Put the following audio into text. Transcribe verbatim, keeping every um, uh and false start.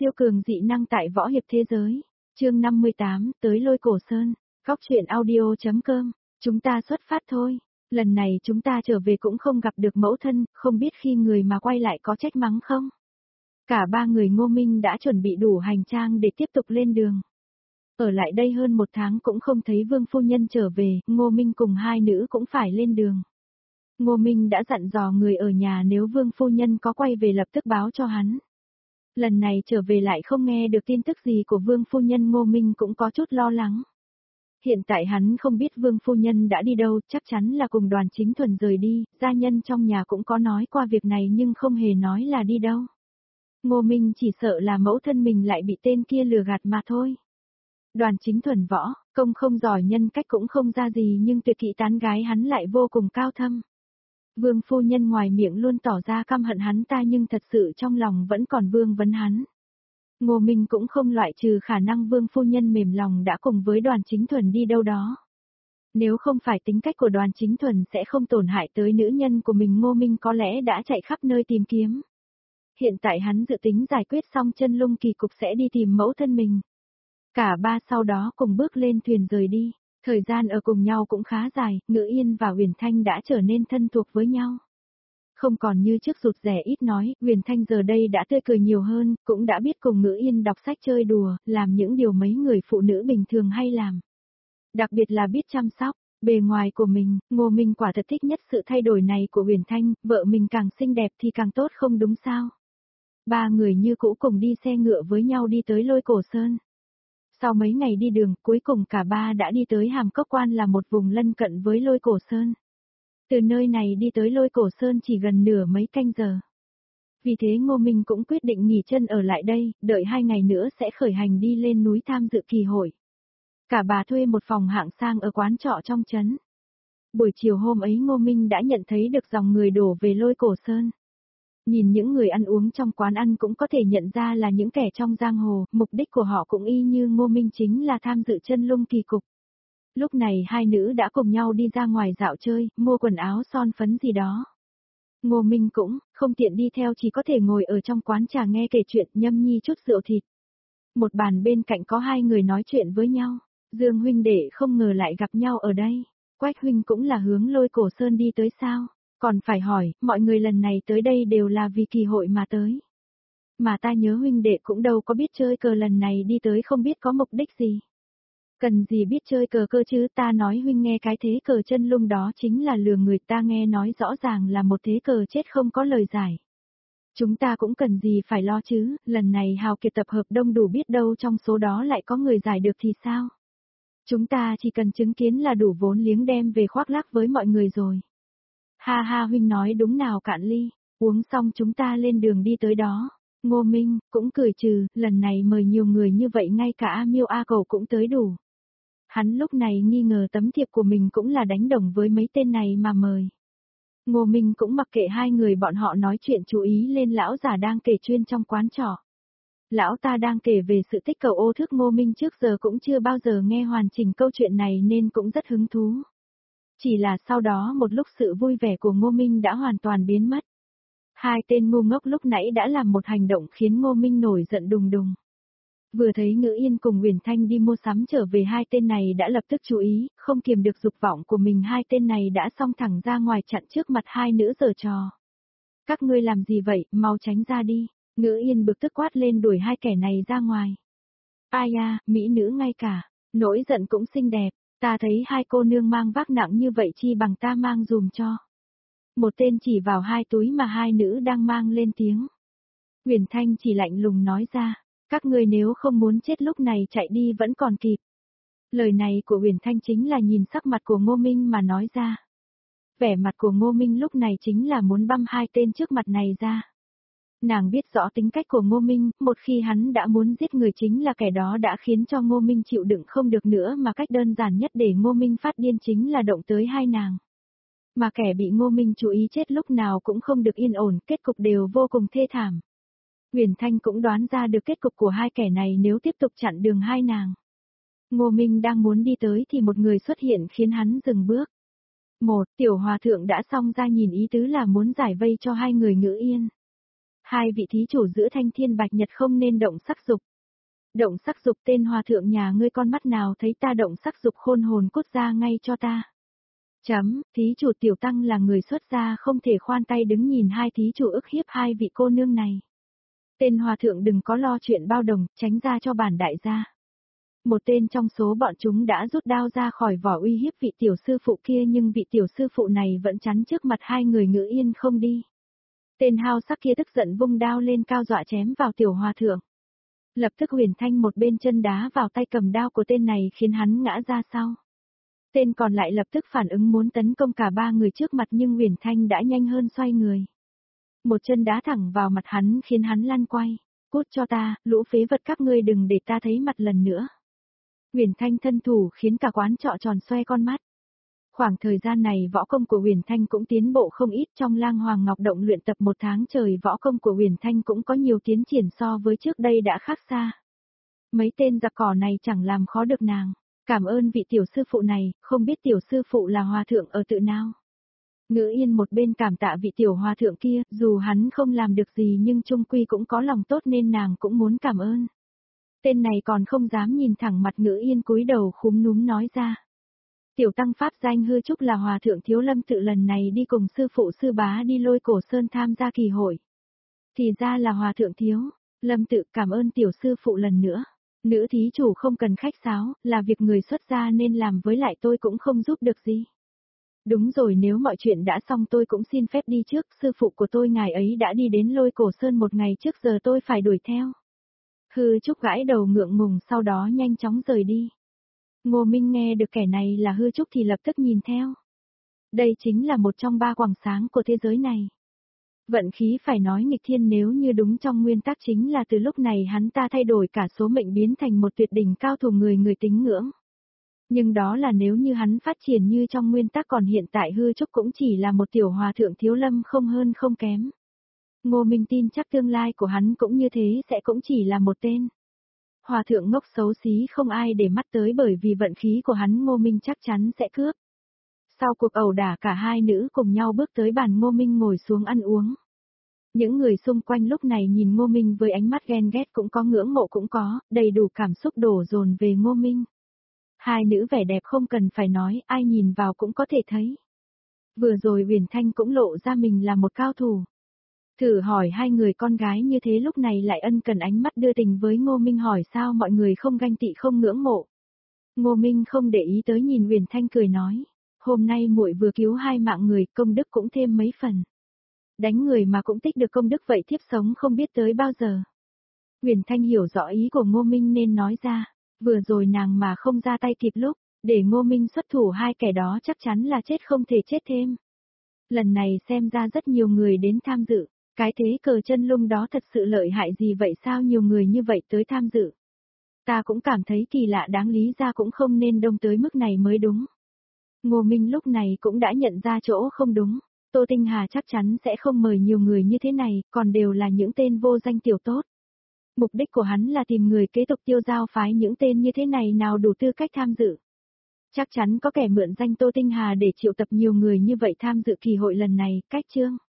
Siêu cường dị năng tại võ hiệp thế giới. Chương năm mươi tám, tới Lôi Cổ Sơn. Góc truyện audio chấm com. Chúng ta xuất phát thôi. Lần này chúng ta trở về cũng không gặp được mẫu thân, không biết khi người mà quay lại có trách mắng không? Cả ba người Ngô Minh đã chuẩn bị đủ hành trang để tiếp tục lên đường. Ở lại đây hơn một tháng cũng không thấy Vương phu nhân trở về, Ngô Minh cùng hai nữ cũng phải lên đường. Ngô Minh đã dặn dò người ở nhà nếu Vương phu nhân có quay về lập tức báo cho hắn. Lần này trở về lại không nghe được tin tức gì của Vương phu nhân, Ngô Minh cũng có chút lo lắng. Hiện tại hắn không biết Vương phu nhân đã đi đâu, chắc chắn là cùng Đoàn Chính Thuần rời đi, gia nhân trong nhà cũng có nói qua việc này nhưng không hề nói là đi đâu. Ngô Minh chỉ sợ là mẫu thân mình lại bị tên kia lừa gạt mà thôi. Đoàn Chính Thuần võ, công không giỏi, nhân cách cũng không ra gì, nhưng tuyệt kỹ tán gái hắn lại vô cùng cao thâm. Vương phu nhân ngoài miệng luôn tỏ ra căm hận hắn ta nhưng thật sự trong lòng vẫn còn vương vấn hắn. Ngô Minh cũng không loại trừ khả năng Vương phu nhân mềm lòng đã cùng với Đoàn Chính Thuần đi đâu đó. Nếu không phải tính cách của Đoàn Chính Thuần sẽ không tổn hại tới nữ nhân của mình, Ngô Minh có lẽ đã chạy khắp nơi tìm kiếm. Hiện tại hắn dự tính giải quyết xong chân lung kỳ cục sẽ đi tìm mẫu thân mình. Cả ba sau đó cùng bước lên thuyền rời đi. Thời gian ở cùng nhau cũng khá dài, Ngữ Yên và Huyền Thanh đã trở nên thân thuộc với nhau. Không còn như trước rụt rè ít nói, Huyền Thanh giờ đây đã tươi cười nhiều hơn, cũng đã biết cùng Ngữ Yên đọc sách chơi đùa, làm những điều mấy người phụ nữ bình thường hay làm. Đặc biệt là biết chăm sóc, bề ngoài của mình, Ngô Minh quả thật thích nhất sự thay đổi này của Huyền Thanh, vợ mình càng xinh đẹp thì càng tốt không đúng sao. Ba người như cũ cùng đi xe ngựa với nhau đi tới Lôi Cổ Sơn. Sau mấy ngày đi đường, cuối cùng cả ba đã đi tới Hàm Cốc Quan, là một vùng lân cận với Lôi Cổ Sơn. Từ nơi này đi tới Lôi Cổ Sơn chỉ gần nửa mấy canh giờ. Vì thế Ngô Minh cũng quyết định nghỉ chân ở lại đây, đợi hai ngày nữa sẽ khởi hành đi lên núi tham dự kỳ hội. Cả bà thuê một phòng hạng sang ở quán trọ trong trấn. Buổi chiều hôm ấy Ngô Minh đã nhận thấy được dòng người đổ về Lôi Cổ Sơn. Nhìn những người ăn uống trong quán ăn cũng có thể nhận ra là những kẻ trong giang hồ, mục đích của họ cũng y như Ngô Minh, chính là tham dự chân lung kỳ cục. Lúc này hai nữ đã cùng nhau đi ra ngoài dạo chơi, mua quần áo son phấn gì đó. Ngô Minh cũng không tiện đi theo, chỉ có thể ngồi ở trong quán trà nghe kể chuyện, nhâm nhi chút rượu thịt. Một bàn bên cạnh có hai người nói chuyện với nhau. Dương huynh đệ không ngờ lại gặp nhau ở đây. Quách huynh cũng là hướng Lôi Cổ Sơn đi tới sao? Còn phải hỏi, mọi người lần này tới đây đều là vì kỳ hội mà tới. Mà ta nhớ huynh đệ cũng đâu có biết chơi cờ, lần này đi tới không biết có mục đích gì. Cần gì biết chơi cờ cơ chứ, ta nói huynh nghe, cái thế cờ chân lung đó chính là lừa người, ta nghe nói rõ ràng là một thế cờ chết không có lời giải. Chúng ta cũng cần gì phải lo chứ, lần này hào kiệt tập hợp đông đủ, biết đâu trong số đó lại có người giải được thì sao. Chúng ta chỉ cần chứng kiến là đủ vốn liếng đem về khoác lác với mọi người rồi. Ha ha, huynh nói đúng, nào cạn ly, uống xong chúng ta lên đường đi tới đó. Ngô Minh cũng cười trừ, lần này mời nhiều người như vậy ngay cả A Miêu A Cầu cũng tới đủ. Hắn lúc này nghi ngờ tấm thiệp của mình cũng là đánh đồng với mấy tên này mà mời. Ngô Minh cũng mặc kệ hai người bọn họ nói chuyện, chú ý lên lão già đang kể chuyên trong quán trọ. Lão ta đang kể về sự tích cầu ô thước, Ngô Minh trước giờ cũng chưa bao giờ nghe hoàn chỉnh câu chuyện này nên cũng rất hứng thú. Chỉ là sau đó một lúc sự vui vẻ của Ngô Minh đã hoàn toàn biến mất. Hai tên ngu ngốc lúc nãy đã làm một hành động khiến Ngô Minh nổi giận đùng đùng. Vừa thấy Ngữ Yên cùng Huyền Thanh đi mua sắm trở về, hai tên này đã lập tức chú ý, không kiềm được dục vọng của mình, hai tên này đã xông thẳng ra ngoài chặn trước mặt hai nữ giở trò. Các ngươi làm gì vậy, mau tránh ra đi. Ngữ Yên bực tức quát lên đuổi hai kẻ này ra ngoài. Ai à, mỹ nữ ngay cả, nổi giận cũng xinh đẹp. Ta thấy hai cô nương mang vác nặng như vậy, chi bằng ta mang dùm cho. Một tên chỉ vào hai túi mà hai nữ đang mang lên tiếng. Huyền Thanh chỉ lạnh lùng nói ra, các ngươi nếu không muốn chết lúc này chạy đi vẫn còn kịp. Lời này của Huyền Thanh chính là nhìn sắc mặt của Ngô Minh mà nói ra. Vẻ mặt của Ngô Minh lúc này chính là muốn băm hai tên trước mặt này ra. Nàng biết rõ tính cách của Ngô Minh, một khi hắn đã muốn giết người chính là kẻ đó đã khiến cho Ngô Minh chịu đựng không được nữa, mà cách đơn giản nhất để Ngô Minh phát điên chính là động tới hai nàng. Mà kẻ bị Ngô Minh chú ý chết lúc nào cũng không được yên ổn, kết cục đều vô cùng thê thảm. Huyền Thanh cũng đoán ra được kết cục của hai kẻ này nếu tiếp tục chặn đường hai nàng. Ngô Minh đang muốn đi tới thì một người xuất hiện khiến hắn dừng bước. Một, tiểu hòa thượng đã xông ra nhìn ý tứ là muốn giải vây cho hai người Ngữ Yên. Hai vị thí chủ giữa thanh thiên bạch nhật không nên động sắc dục. Động sắc dục tên hòa thượng nhà ngươi con mắt nào thấy ta động sắc dục khôn hồn cút ra ngay cho ta. Chấm, thí chủ tiểu tăng là người xuất gia không thể khoan tay đứng nhìn hai thí chủ ức hiếp hai vị cô nương này. Tên hòa thượng đừng có lo chuyện bao đồng, tránh ra cho bản đại gia. Một tên trong số bọn chúng đã rút đao ra khỏi vỏ uy hiếp vị tiểu sư phụ kia nhưng vị tiểu sư phụ này vẫn chắn trước mặt hai người Ngữ Yên không đi. Tên hao sắc kia tức giận vung đao lên cao dọa chém vào tiểu hòa thượng. Lập tức Huyền Thanh một bên chân đá vào tay cầm đao của tên này khiến hắn ngã ra sau. Tên còn lại lập tức phản ứng muốn tấn công cả ba người trước mặt nhưng Huyền Thanh đã nhanh hơn xoay người. Một chân đá thẳng vào mặt hắn khiến hắn lăn quay. Cút cho ta, lũ phế vật các ngươi đừng để ta thấy mặt lần nữa. Huyền Thanh thân thủ khiến cả quán trọ tròn xoe con mắt. Khoảng thời gian này võ công của Huyền Thanh cũng tiến bộ không ít, trong Lang Hoàng Ngọc Động luyện tập một tháng trời võ công của Huyền Thanh cũng có nhiều tiến triển so với trước đây đã khác xa. Mấy tên giặc cỏ này chẳng làm khó được nàng. Cảm ơn vị tiểu sư phụ này, không biết tiểu sư phụ là hòa thượng ở tự nào. Ngữ Yên một bên cảm tạ vị tiểu hòa thượng kia, dù hắn không làm được gì nhưng trung quy cũng có lòng tốt nên nàng cũng muốn cảm ơn. Tên này còn không dám nhìn thẳng mặt Ngữ Yên cúi đầu khúm núm nói ra. Tiểu tăng pháp danh hư trúc là hòa thượng Thiếu Lâm Tự lần này đi cùng sư phụ sư bá đi Lôi Cổ Sơn tham gia kỳ hội. Thì ra là hòa thượng Thiếu Lâm Tự, cảm ơn tiểu sư phụ lần nữa. Nữ thí chủ không cần khách sáo, là việc người xuất gia nên làm với lại tôi cũng không giúp được gì. Đúng rồi, nếu mọi chuyện đã xong tôi cũng xin phép đi trước, sư phụ của tôi ngài ấy đã đi đến Lôi Cổ Sơn một ngày trước giờ tôi phải đuổi theo. Hư Trúc gãi đầu ngượng ngùng sau đó nhanh chóng rời đi. Ngô Minh nghe được kẻ này là Hư Trúc thì lập tức nhìn theo. Đây chính là một trong ba quầng sáng của thế giới này. Vận khí phải nói nghịch thiên, nếu như đúng trong nguyên tắc chính là từ lúc này hắn ta thay đổi cả số mệnh biến thành một tuyệt đỉnh cao thủ người người tín ngưỡng. Nhưng đó là nếu như hắn phát triển như trong nguyên tắc, còn hiện tại Hư Trúc cũng chỉ là một tiểu hòa thượng Thiếu Lâm không hơn không kém. Ngô Minh tin chắc tương lai của hắn cũng như thế, sẽ cũng chỉ là một tên hòa thượng ngốc xấu xí không ai để mắt tới, bởi vì vận khí của hắn Ngô Minh chắc chắn sẽ cướp. Sau cuộc ẩu đả cả hai nữ cùng nhau bước tới bàn Ngô Minh ngồi xuống ăn uống. Những người xung quanh lúc này nhìn Ngô Minh với ánh mắt ghen ghét cũng có, ngưỡng mộ cũng có, đầy đủ cảm xúc đổ dồn về Ngô Minh. Hai nữ vẻ đẹp không cần phải nói, ai nhìn vào cũng có thể thấy. Vừa rồi Huyền Thanh cũng lộ ra mình là một cao thủ. Thử hỏi hai người con gái như thế lúc này lại ân cần ánh mắt đưa tình với Ngô Minh, hỏi sao mọi người không ganh tị không ngưỡng mộ. Ngô Minh không để ý tới, nhìn Huyền Thanh cười nói, hôm nay muội vừa cứu hai mạng người, công đức cũng thêm mấy phần. Đánh người mà cũng tích được công đức, vậy thiếp sống không biết tới bao giờ. Huyền Thanh hiểu rõ ý của Ngô Minh nên nói ra, vừa rồi nàng mà không ra tay kịp lúc, để Ngô Minh xuất thủ hai kẻ đó chắc chắn là chết không thể chết thêm. Lần này xem ra rất nhiều người đến tham dự. Cái thế cờ chân lung đó thật sự lợi hại gì vậy, sao nhiều người như vậy tới tham dự? Ta cũng cảm thấy kỳ lạ, đáng lý ra cũng không nên đông tới mức này mới đúng. Ngô Minh lúc này cũng đã nhận ra chỗ không đúng. Tô Tinh Hà chắc chắn sẽ không mời nhiều người như thế này, còn đều là những tên vô danh tiểu tốt. Mục đích của hắn là tìm người kế tục Tiêu Giao phái, những tên như thế này nào đủ tư cách tham dự. Chắc chắn có kẻ mượn danh Tô Tinh Hà để triệu tập nhiều người như vậy tham dự kỳ hội lần này, cách chương.